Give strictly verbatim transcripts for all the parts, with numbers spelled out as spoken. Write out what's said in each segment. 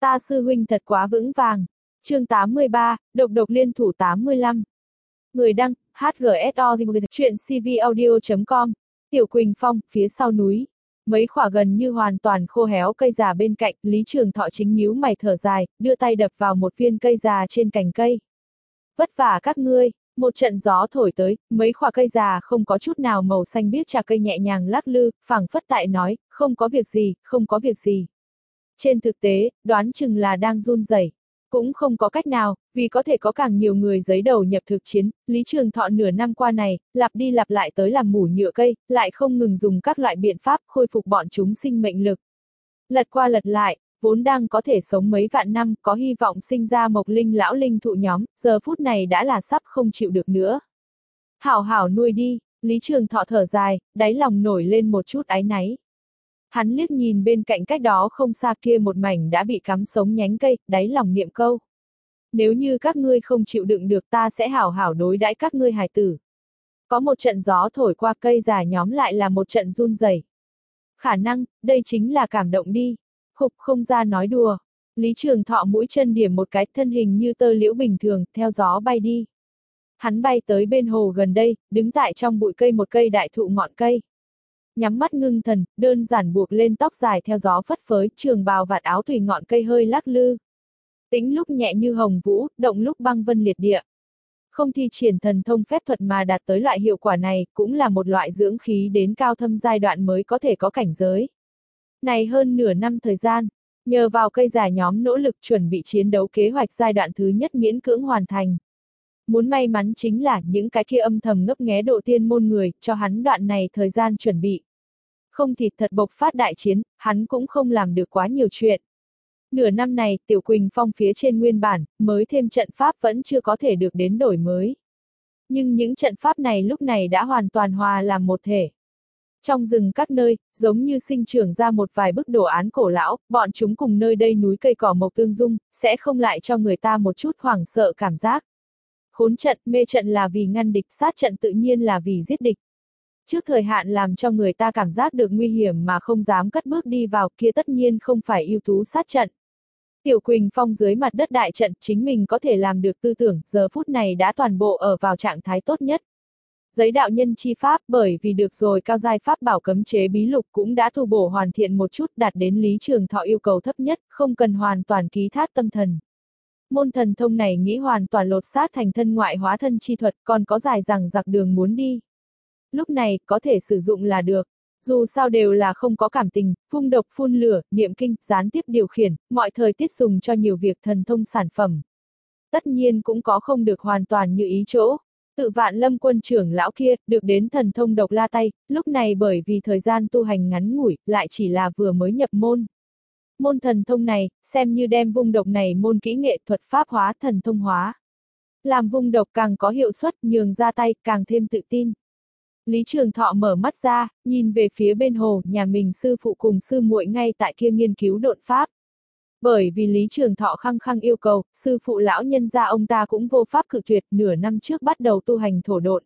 Ta sư huynh thật quá vững vàng. Chương tám mươi ba, độc độc liên thủ tám mươi lăm. Người đăng, hát giê ét o, chuyện cvaudio chấm com, Tiểu Quỳnh Phong, phía sau núi. Mấy khỏa gần như hoàn toàn khô héo cây già bên cạnh, Lý Trường Thọ chính nhíu mày thở dài, đưa tay đập vào một viên cây già trên cành cây. Vất vả các ngươi. Một trận gió thổi tới, mấy khỏa cây già không có chút nào màu xanh biếc trà cây nhẹ nhàng lắc lư, phảng phất tại nói, không có việc gì, không có việc gì. Trên thực tế, đoán chừng là đang run rẩy. Cũng không có cách nào, vì có thể có càng nhiều người giấy đầu nhập thực chiến, Lý Trường Thọ nửa năm qua này, lặp đi lặp lại tới làm mủ nhựa cây, lại không ngừng dùng các loại biện pháp khôi phục bọn chúng sinh mệnh lực. Lật qua lật lại, vốn đang có thể sống mấy vạn năm, có hy vọng sinh ra mộc linh lão linh thụ nhóm, giờ phút này đã là sắp không chịu được nữa. Hảo hảo nuôi đi, Lý Trường Thọ thở dài, đáy lòng nổi lên một chút áy náy. Hắn liếc nhìn bên cạnh cách đó không xa kia một mảnh đã bị cắm sống nhánh cây, đáy lòng niệm câu. Nếu như các ngươi không chịu đựng được ta sẽ hảo hảo đối đãi các ngươi hài tử. Có một trận gió thổi qua cây già nhóm lại là một trận run rẩy. Khả năng, đây chính là cảm động đi. Khục không ra nói đùa. Lý Trường Thọ mũi chân điểm một cái, thân hình như tơ liễu bình thường, theo gió bay đi. Hắn bay tới bên hồ gần đây, đứng tại trong bụi cây một cây đại thụ ngọn cây. Nhắm mắt ngưng thần, đơn giản buộc lên tóc dài theo gió phất phới, trường bào vạt áo tùy ngọn cây hơi lắc lư. Tĩnh lúc nhẹ như hồng vũ, động lúc băng vân liệt địa. Không thi triển thần thông phép thuật mà đạt tới loại hiệu quả này, cũng là một loại dưỡng khí đến cao thâm giai đoạn mới có thể có cảnh giới. Này hơn nửa năm thời gian, nhờ vào cây già nhóm nỗ lực chuẩn bị chiến đấu kế hoạch giai đoạn thứ nhất miễn cưỡng hoàn thành. Muốn may mắn chính là những cái kia âm thầm ngấp nghé độ tiên môn người, cho hắn đoạn này thời gian chuẩn bị. Không thì thật bộc phát đại chiến, hắn cũng không làm được quá nhiều chuyện. Nửa năm này, Tiểu Quỳnh Phong phía trên nguyên bản, mới thêm trận pháp vẫn chưa có thể được đến đổi mới. Nhưng những trận pháp này lúc này đã hoàn toàn hòa làm một thể. Trong rừng các nơi, giống như sinh trưởng ra một vài bức đồ án cổ lão, bọn chúng cùng nơi đây núi cây cỏ mộc tương dung, sẽ không lại cho người ta một chút hoảng sợ cảm giác. Khốn trận, mê trận là vì ngăn địch, sát trận tự nhiên là vì giết địch. Trước thời hạn làm cho người ta cảm giác được nguy hiểm mà không dám cất bước đi vào, kia tất nhiên không phải ưu tú sát trận. Tiểu Quỳnh Phong dưới mặt đất đại trận chính mình có thể làm được tư tưởng, giờ phút này đã toàn bộ ở vào trạng thái tốt nhất. Giấy đạo nhân chi pháp bởi vì được rồi cao giai pháp bảo cấm chế bí lục cũng đã tu bổ hoàn thiện một chút đạt đến Lý Trường Thọ yêu cầu thấp nhất, không cần hoàn toàn ký thác tâm thần. Môn thần thông này nghĩ hoàn toàn lột xác thành thân ngoại hóa thân chi thuật còn có dài dằng dặc đường muốn đi. Lúc này có thể sử dụng là được. Dù sao đều là không có cảm tình, vung độc phun lửa, niệm kinh, gián tiếp điều khiển, mọi thời tiết dùng cho nhiều việc thần thông sản phẩm. Tất nhiên cũng có không được hoàn toàn như ý chỗ. Tự Vạn Lâm quân trưởng lão kia, được đến thần thông độc la tay, lúc này bởi vì thời gian tu hành ngắn ngủi, lại chỉ là vừa mới nhập môn. Môn thần thông này, xem như đem vung độc này môn kỹ nghệ thuật pháp hóa thần thông hóa. Làm vung độc càng có hiệu suất, nhường ra tay, càng thêm tự tin. Lý Trường Thọ mở mắt ra, nhìn về phía bên hồ, nhà mình sư phụ cùng sư muội ngay tại kia nghiên cứu độn pháp. Bởi vì Lý Trường Thọ khăng khăng yêu cầu, sư phụ lão nhân gia ông ta cũng vô pháp cự tuyệt, nửa năm trước bắt đầu tu hành thổ độn.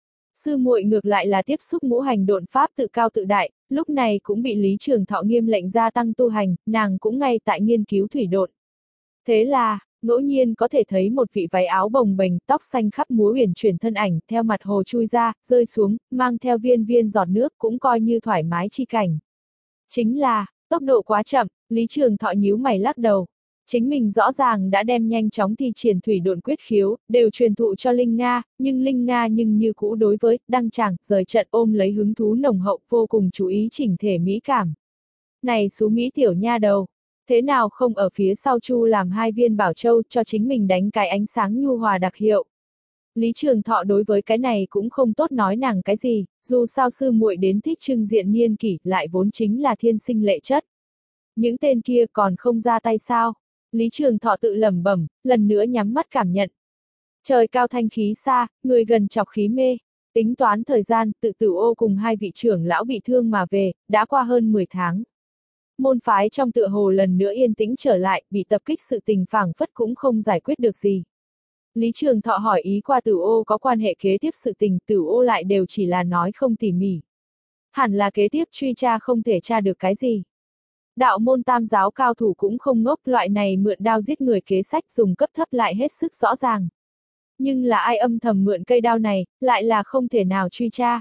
Sư muội ngược lại là tiếp xúc ngũ hành độn pháp tự cao tự đại, lúc này cũng bị Lý Trường Thọ nghiêm lệnh gia tăng tu hành, nàng cũng ngay tại nghiên cứu thủy độn. Thế là, ngẫu nhiên có thể thấy một vị váy áo bồng bềnh, tóc xanh khắp múa uyển chuyển thân ảnh, theo mặt hồ chui ra, rơi xuống, mang theo viên viên giọt nước cũng coi như thoải mái chi cảnh. Chính là, tốc độ quá chậm, Lý Trường Thọ nhíu mày lắc đầu. Chính mình rõ ràng đã đem nhanh chóng thi triển thủy độn quyết khiếu, đều truyền thụ cho Linh Nga, nhưng Linh Nga nhưng như cũ đối với, đăng tràng, rời trận ôm lấy hứng thú nồng hậu, vô cùng chú ý chỉnh thể mỹ cảm. Này xú Mỹ tiểu nha đầu, thế nào không ở phía sau chu làm hai viên bảo châu cho chính mình đánh cái ánh sáng nhu hòa đặc hiệu. Lý Trường Thọ đối với cái này cũng không tốt nói nàng cái gì, dù sao sư muội đến thích trưng diện niên kỷ, lại vốn chính là thiên sinh lệ chất. Những tên kia còn không ra tay sao? Lý Trường Thọ tự lẩm bẩm, lần nữa nhắm mắt cảm nhận. Trời cao thanh khí xa, người gần chọc khí mê. Tính toán thời gian, tự Tử Ô cùng hai vị trưởng lão bị thương mà về, đã qua hơn mười tháng. Môn phái trong tựa hồ lần nữa yên tĩnh trở lại, bị tập kích sự tình phảng phất cũng không giải quyết được gì. Lý Trường Thọ hỏi ý qua Tử Ô có quan hệ kế tiếp sự tình, Tử Ô lại đều chỉ là nói không tỉ mỉ. Hẳn là kế tiếp truy tra không thể tra được cái gì. Đạo môn tam giáo cao thủ cũng không ngốc, loại này mượn đao giết người kế sách dùng cấp thấp lại hết sức rõ ràng. Nhưng là ai âm thầm mượn cây đao này, lại là không thể nào truy tra.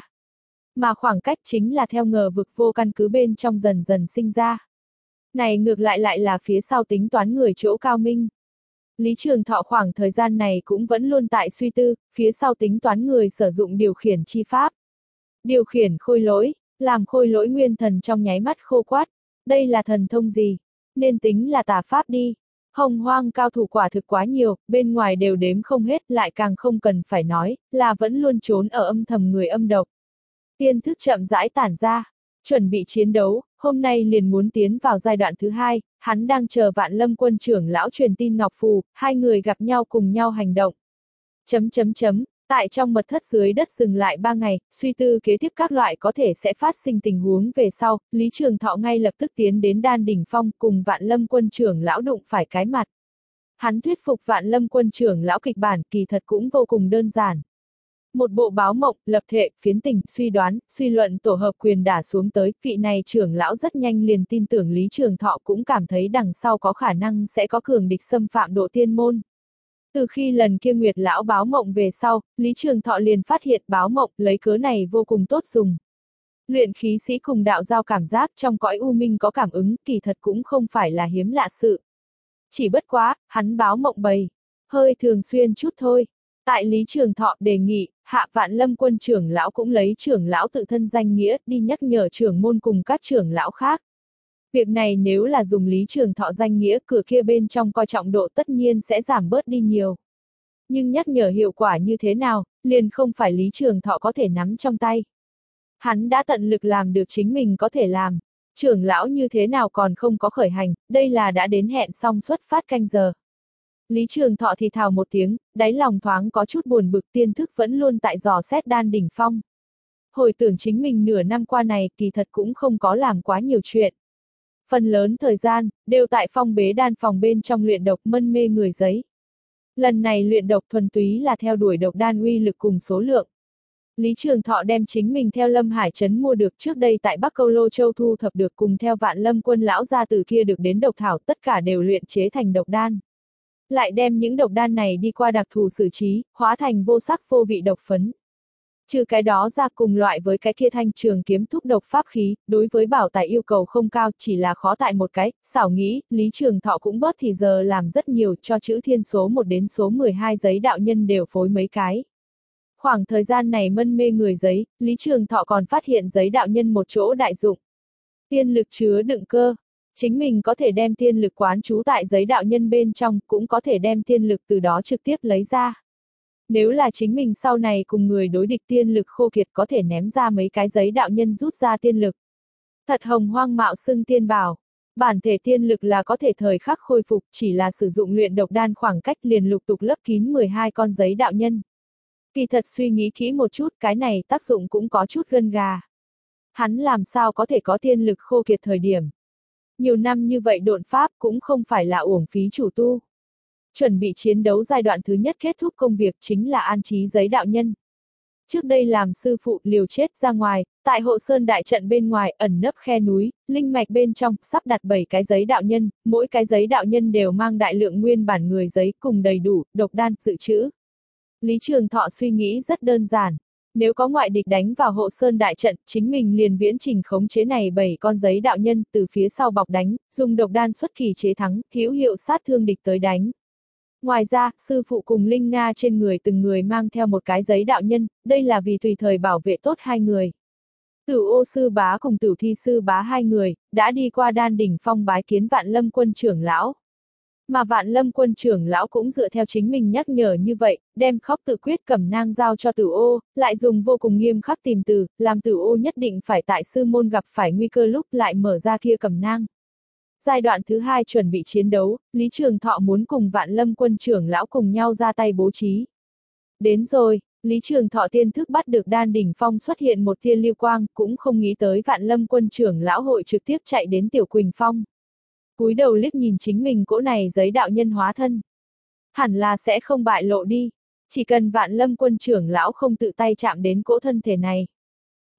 Mà khoảng cách chính là theo ngờ vực vô căn cứ bên trong dần dần sinh ra. Này ngược lại lại là phía sau tính toán người chỗ cao minh. Lý Trường Thọ khoảng thời gian này cũng vẫn luôn tại suy tư, phía sau tính toán người sử dụng điều khiển chi pháp. Điều khiển khôi lỗi, làm khôi lỗi nguyên thần trong nháy mắt khô quát. Đây là thần thông gì? Nên tính là tà pháp đi. Hồng hoang cao thủ quả thực quá nhiều, bên ngoài đều đếm không hết, lại càng không cần phải nói, là vẫn luôn trốn ở âm thầm người âm độc. Tiên thức chậm rãi tản ra, chuẩn bị chiến đấu, hôm nay liền muốn tiến vào giai đoạn thứ hai, hắn đang chờ Vạn Lâm quân trưởng lão truyền tin ngọc phù, hai người gặp nhau cùng nhau hành động. Chấm chấm chấm, tại trong mật thất dưới đất dừng lại ba ngày, suy tư kế tiếp các loại có thể sẽ phát sinh tình huống về sau, Lý Trường Thọ ngay lập tức tiến đến Đan Đỉnh Phong cùng Vạn Lâm quân trưởng lão đụng phải cái mặt. Hắn thuyết phục Vạn Lâm quân trưởng lão kịch bản kỳ thật cũng vô cùng đơn giản. Một bộ báo mộng, lập thể, phiến tình, suy đoán, suy luận tổ hợp quyền đả xuống tới, vị này trưởng lão rất nhanh liền tin tưởng Lý Trường Thọ cũng cảm thấy đằng sau có khả năng sẽ có cường địch xâm phạm độ tiên môn. Từ khi lần kia Nguyệt lão báo mộng về sau, Lý Trường Thọ liền phát hiện báo mộng lấy cớ này vô cùng tốt dùng. Luyện khí sĩ cùng đạo giao cảm giác trong cõi u minh có cảm ứng, kỳ thật cũng không phải là hiếm lạ sự. Chỉ bất quá, hắn báo mộng bầy, hơi thường xuyên chút thôi. Tại Lý Trường Thọ đề nghị, Hạ Vạn Lâm quân trưởng lão cũng lấy trưởng lão tự thân danh nghĩa đi nhắc nhở trưởng môn cùng các trưởng lão khác. Việc này nếu là dùng Lý Trường Thọ danh nghĩa, cửa kia bên trong coi trọng độ tất nhiên sẽ giảm bớt đi nhiều. Nhưng nhắc nhở hiệu quả như thế nào, liền không phải Lý Trường Thọ có thể nắm trong tay. Hắn đã tận lực làm được chính mình có thể làm. Trưởng lão như thế nào còn không có khởi hành, đây là đã đến hẹn xong xuất phát canh giờ. Lý Trường Thọ thì thào một tiếng, đáy lòng thoáng có chút buồn bực, tiên thức vẫn luôn tại dò xét Đan Đỉnh Phong. Hồi tưởng chính mình nửa năm qua này kỳ thật cũng không có làm quá nhiều chuyện. Phần lớn thời gian, đều tại phong bế đan phòng bên trong luyện độc mân mê người giấy. Lần này luyện độc thuần túy là theo đuổi độc đan uy lực cùng số lượng. Lý Trường Thọ đem chính mình theo Lâm Hải Trấn mua được trước đây tại Bắc Câu Lô Châu thu thập được cùng theo Vạn Lâm quân lão gia từ kia được đến độc thảo tất cả đều luyện chế thành độc đan. Lại đem những độc đan này đi qua đặc thù xử trí, hóa thành vô sắc vô vị độc phấn. Trừ cái đó ra cùng loại với cái kia thanh trường kiếm thúc độc pháp khí, đối với bảo tài yêu cầu không cao, chỉ là khó tại một cái, xảo nghĩ, Lý Trường Thọ cũng bớt thì giờ làm rất nhiều, cho chữ thiên số một đến số mười hai giấy đạo nhân đều phối mấy cái. Khoảng thời gian này mân mê người giấy, Lý Trường Thọ còn phát hiện giấy đạo nhân một chỗ đại dụng. Tiên lực chứa đựng cơ. Chính mình có thể đem tiên lực quán trú tại giấy đạo nhân bên trong, cũng có thể đem tiên lực từ đó trực tiếp lấy ra. Nếu là chính mình sau này cùng người đối địch tiên lực khô kiệt có thể ném ra mấy cái giấy đạo nhân rút ra tiên lực. Thật hồng hoang mạo xưng tiên bảo. Bản thể tiên lực là có thể thời khắc khôi phục, chỉ là sử dụng luyện độc đan khoảng cách liền lục tục lấp kín mười hai con giấy đạo nhân. Kỳ thật suy nghĩ kỹ một chút, cái này tác dụng cũng có chút gân gà. Hắn làm sao có thể có tiên lực khô kiệt thời điểm. Nhiều năm như vậy độn pháp cũng không phải là uổng phí chủ tu. Chuẩn bị chiến đấu giai đoạn thứ nhất kết thúc công việc chính là an trí giấy đạo nhân. Trước đây làm sư phụ liều chết ra ngoài, tại hộ sơn đại trận bên ngoài ẩn nấp khe núi, linh mạch bên trong sắp đặt bảy cái giấy đạo nhân, mỗi cái giấy đạo nhân đều mang đại lượng nguyên bản người giấy cùng đầy đủ, độc đan, dự trữ. Lý Trường Thọ suy nghĩ rất đơn giản. Nếu có ngoại địch đánh vào hộ sơn đại trận, chính mình liền viễn trình khống chế này bảy con giấy đạo nhân từ phía sau bọc đánh, dùng độc đan xuất kỳ chế thắng, hữu hiệu sát thương địch tới đánh. Ngoài ra, sư phụ cùng Linh Nga trên người từng người mang theo một cái giấy đạo nhân, đây là vì tùy thời bảo vệ tốt hai người. Tửu Ô sư bá cùng Tửu Thi sư bá hai người, đã đi qua Đan Đỉnh Phong bái kiến Vạn Lâm quân trưởng lão. Mà Vạn Lâm quân trưởng lão cũng dựa theo chính mình nhắc nhở như vậy, đem khóc tự quyết cẩm nang giao cho Tửu Ô, lại dùng vô cùng nghiêm khắc tìm từ, làm Tửu Ô nhất định phải tại sư môn gặp phải nguy cơ lúc lại mở ra kia cẩm nang. Giai đoạn thứ hai chuẩn bị chiến đấu, Lý Trường Thọ muốn cùng Vạn Lâm quân trưởng lão cùng nhau ra tay bố trí. Đến rồi, Lý Trường Thọ tiên thức bắt được Đan Đỉnh Phong xuất hiện một tia lưu quang, cũng không nghĩ tới Vạn Lâm quân trưởng lão hội trực tiếp chạy đến Tiểu Quỳnh Phong. Cúi đầu liếc nhìn chính mình cỗ này giấy đạo nhân hóa thân. Hẳn là sẽ không bại lộ đi, chỉ cần Vạn Lâm quân trưởng lão không tự tay chạm đến cỗ thân thể này.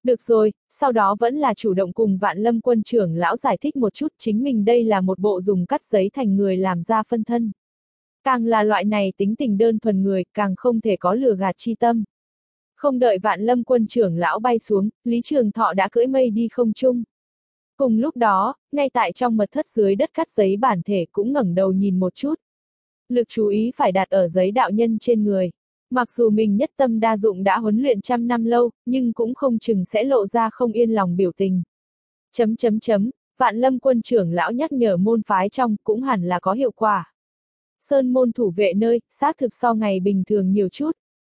Được rồi, sau đó vẫn là chủ động cùng Vạn Lâm Quân trưởng lão giải thích một chút chính mình đây là một bộ dùng cắt giấy thành người làm ra phân thân. Càng là loại này tính tình đơn thuần người, càng không thể có lừa gạt chi tâm. Không đợi Vạn Lâm Quân trưởng lão bay xuống, Lý Trường Thọ đã cưỡi mây đi không trung. Cùng lúc đó, ngay tại trong mật thất dưới đất cắt giấy bản thể cũng ngẩng đầu nhìn một chút. Lực chú ý phải đặt ở giấy đạo nhân trên người. Mặc dù mình nhất tâm đa dụng đã huấn luyện trăm năm lâu, nhưng cũng không chừng sẽ lộ ra không yên lòng biểu tình. Chấm chấm chấm, Vạn Lâm Quân trưởng lão nhắc nhở môn phái trong cũng hẳn là có hiệu quả. Sơn môn thủ vệ nơi, xác thực so ngày bình thường nhiều chút.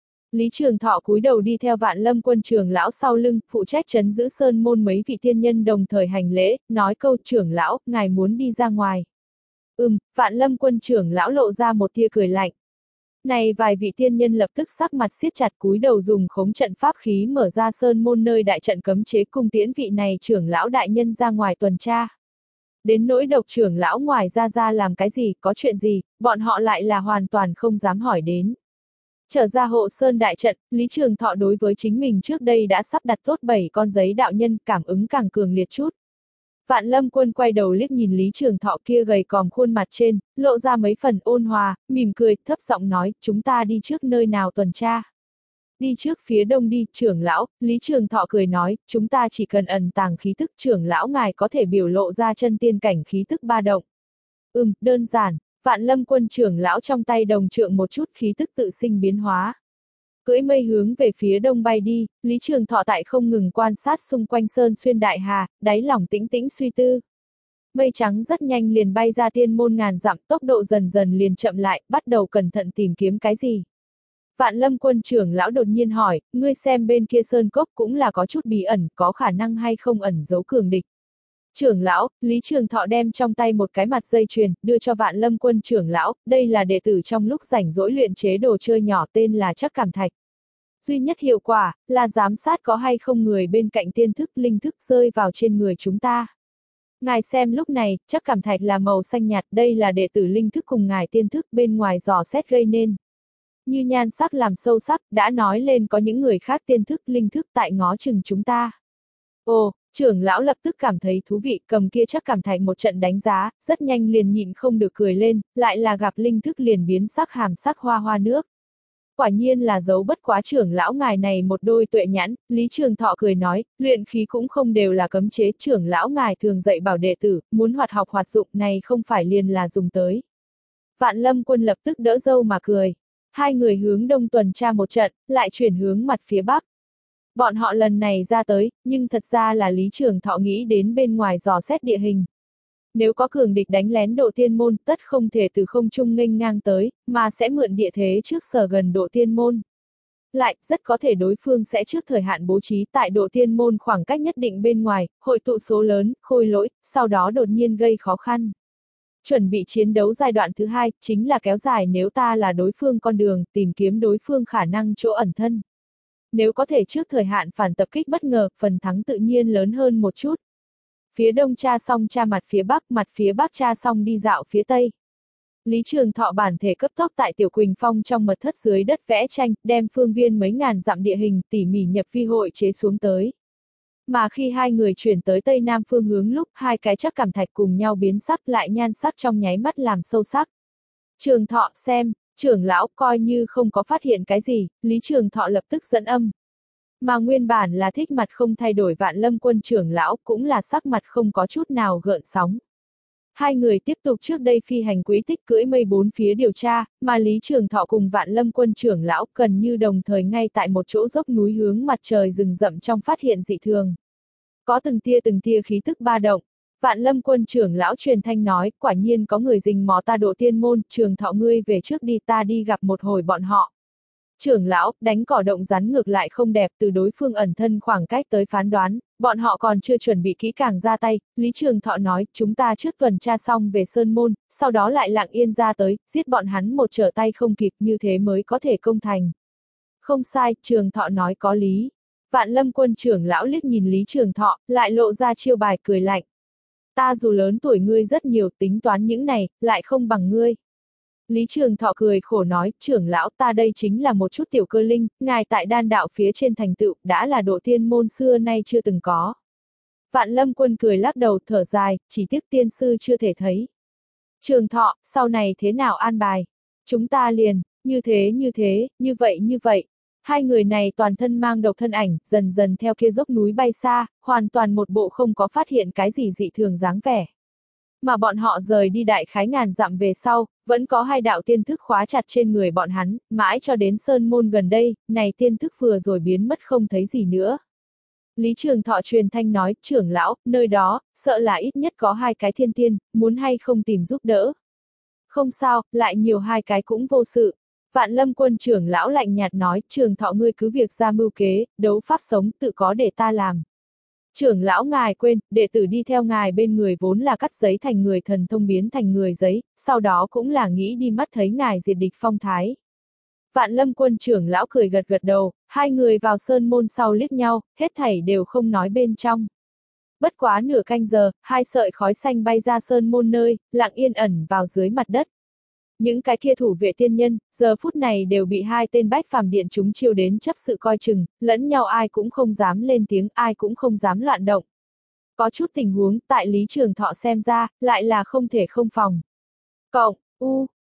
Lý Trường Thọ cúi đầu đi theo Vạn Lâm Quân trưởng lão sau lưng, phụ trách trấn giữ sơn môn mấy vị tiên nhân đồng thời hành lễ, nói câu trưởng lão, ngài muốn đi ra ngoài. Ừm, Vạn Lâm Quân trưởng lão lộ ra một tia cười lạnh. Này vài vị tiên nhân lập tức sắc mặt siết chặt cúi đầu dùng khống trận pháp khí mở ra sơn môn nơi đại trận cấm chế cung tiễn vị này trưởng lão đại nhân ra ngoài tuần tra. Đến nỗi độc trưởng lão ngoài ra ra làm cái gì, có chuyện gì, bọn họ lại là hoàn toàn không dám hỏi đến. Trở ra hộ sơn đại trận, Lý Trường Thọ đối với chính mình trước đây đã sắp đặt tốt bảy con giấy đạo nhân, cảm ứng càng cường liệt chút. Vạn Lâm Quân quay đầu liếc nhìn Lý Trường Thọ kia gầy còm khuôn mặt trên, lộ ra mấy phần ôn hòa, mỉm cười, thấp giọng nói, chúng ta đi trước nơi nào tuần tra. Đi trước phía đông đi, trưởng lão, Lý Trường Thọ cười nói, chúng ta chỉ cần ẩn tàng khí tức, trưởng lão ngài có thể biểu lộ ra chân tiên cảnh khí tức ba động. Ừm, đơn giản. Vạn Lâm Quân trưởng lão trong tay đồng trượng một chút khí tức tự sinh biến hóa. Cưỡi mây hướng về phía đông bay đi, Lý Trường Thọ tại không ngừng quan sát xung quanh sơn xuyên đại hà, đáy lòng tĩnh tĩnh suy tư. Mây trắng rất nhanh liền bay ra tiên môn ngàn dặm, tốc độ dần dần liền chậm lại, bắt đầu cẩn thận tìm kiếm cái gì. Vạn Lâm Quân trưởng lão đột nhiên hỏi, ngươi xem bên kia sơn cốc cũng là có chút bí ẩn, có khả năng hay không ẩn giấu cường địch. Trưởng lão, Lý Trường Thọ đem trong tay một cái mặt dây chuyền, đưa cho Vạn Lâm Quân trưởng lão, đây là đệ tử trong lúc rảnh rỗi luyện chế đồ chơi nhỏ tên là Trắc Cảm Thạch. Duy nhất hiệu quả, là giám sát có hay không người bên cạnh tiên thức linh thức rơi vào trên người chúng ta. Ngài xem lúc này, Trắc Cảm Thạch là màu xanh nhạt, đây là đệ tử linh thức cùng ngài tiên thức bên ngoài dò xét gây nên. Như nhan sắc làm sâu sắc, đã nói lên có những người khác tiên thức linh thức tại ngó chừng chúng ta. Ồ, trưởng lão lập tức cảm thấy thú vị, cầm kia Trắc Cảm Thạch một trận đánh giá, rất nhanh liền nhịn không được cười lên, lại là gặp linh thức liền biến sắc hàm sắc hoa hoa nước. Quả nhiên là dấu bất quá trưởng lão ngài này một đôi tuệ nhãn, Lý Trường Thọ cười nói, luyện khí cũng không đều là cấm chế, trưởng lão ngài thường dạy bảo đệ tử, muốn hoạt học hoạt dụng này không phải liền là dùng tới. Vạn Lâm Quân lập tức đỡ dâu mà cười. Hai người hướng đông tuần tra một trận, lại chuyển hướng mặt phía bắc. Bọn họ lần này ra tới, nhưng thật ra là Lý Trường Thọ nghĩ đến bên ngoài dò xét địa hình. Nếu có cường địch đánh lén độ tiên môn, tất không thể từ không trung nghênh ngang tới, mà sẽ mượn địa thế trước sở gần độ tiên môn. Lại, rất có thể đối phương sẽ trước thời hạn bố trí tại độ tiên môn khoảng cách nhất định bên ngoài, hội tụ số lớn, khôi lỗi, sau đó đột nhiên gây khó khăn. Chuẩn bị chiến đấu giai đoạn thứ hai, chính là kéo dài nếu ta là đối phương con đường, tìm kiếm đối phương khả năng chỗ ẩn thân. Nếu có thể trước thời hạn phản tập kích bất ngờ, phần thắng tự nhiên lớn hơn một chút. Phía đông tra xong tra mặt phía bắc, mặt phía bắc tra xong đi dạo phía tây. Lý Trường Thọ bản thể cấp tốc tại Tiểu Quỳnh Phong trong mật thất dưới đất vẽ tranh, đem phương viên mấy ngàn dặm địa hình tỉ mỉ nhập vi hội chế xuống tới. Mà khi hai người chuyển tới tây nam phương hướng lúc hai cái Trắc Cảm Thạch cùng nhau biến sắc lại nhan sắc trong nháy mắt làm sâu sắc. Trường Thọ xem, trưởng lão coi như không có phát hiện cái gì, Lý Trường Thọ lập tức dẫn âm. Mà nguyên bản là thích mặt không thay đổi Vạn Lâm Quân trưởng lão cũng là sắc mặt không có chút nào gợn sóng. Hai người tiếp tục trước đây phi hành quỹ tích cưỡi mây bốn phía điều tra, mà Lý Trường Thọ cùng Vạn Lâm Quân trưởng lão gần như đồng thời ngay tại một chỗ dốc núi hướng mặt trời rừng rậm trong phát hiện dị thường. Có từng tia từng tia khí tức ba động. Vạn Lâm Quân trưởng lão truyền thanh nói, quả nhiên có người rình mò ta độ tiên môn, Trường Thọ ngươi về trước đi ta đi gặp một hồi bọn họ. Trưởng lão, đánh cỏ động rắn ngược lại không đẹp từ đối phương ẩn thân khoảng cách tới phán đoán, bọn họ còn chưa chuẩn bị kỹ càng ra tay, Lý Trường Thọ nói, chúng ta trước tuần tra xong về Sơn Môn, sau đó lại lặng yên ra tới, giết bọn hắn một trở tay không kịp như thế mới có thể công thành. Không sai, Trường Thọ nói có lý. Vạn Lâm Quân trưởng lão liếc nhìn Lý Trường Thọ, lại lộ ra chiêu bài cười lạnh. Ta dù lớn tuổi ngươi rất nhiều tính toán những này, lại không bằng ngươi. Lý Trường Thọ cười khổ nói, trưởng lão ta đây chính là một chút tiểu cơ linh, ngài tại đan đạo phía trên thành tựu, đã là độ tiên môn xưa nay chưa từng có. Vạn Lâm Quân cười lắc đầu thở dài, chỉ tiếc tiên sư chưa thể thấy. Trường Thọ, sau này thế nào an bài? Chúng ta liền, như thế như thế, như vậy như vậy. Hai người này toàn thân mang độc thân ảnh, dần dần theo kia dốc núi bay xa, hoàn toàn một bộ không có phát hiện cái gì dị thường dáng vẻ. Mà bọn họ rời đi đại khái ngàn dặm về sau, vẫn có hai đạo tiên thức khóa chặt trên người bọn hắn, mãi cho đến sơn môn gần đây, này tiên thức vừa rồi biến mất không thấy gì nữa. Lý Trường Thọ truyền thanh nói, trưởng lão, nơi đó, sợ là ít nhất có hai cái thiên tiên, muốn hay không tìm giúp đỡ. Không sao, lại nhiều hai cái cũng vô sự. Vạn Lâm Quân trưởng lão lạnh nhạt nói, Trường Thọ ngươi cứ việc ra mưu kế, đấu pháp sống tự có để ta làm. Trưởng lão ngài quên, đệ tử đi theo ngài bên người vốn là cắt giấy thành người thần thông biến thành người giấy, sau đó cũng là nghĩ đi mắt thấy ngài diệt địch phong thái. Vạn Lâm Quân trưởng lão cười gật gật đầu, hai người vào sơn môn sau liếc nhau, hết thảy đều không nói bên trong. Bất quá nửa canh giờ, hai sợi khói xanh bay ra sơn môn nơi, lặng yên ẩn vào dưới mặt đất. Những cái kia thủ vệ tiên nhân, giờ phút này đều bị hai tên bách phàm điện chúng chiêu đến chấp sự coi chừng, lẫn nhau ai cũng không dám lên tiếng, ai cũng không dám loạn động. Có chút tình huống, tại Lý Trường Thọ xem ra, lại là không thể không phòng. Cộng, u,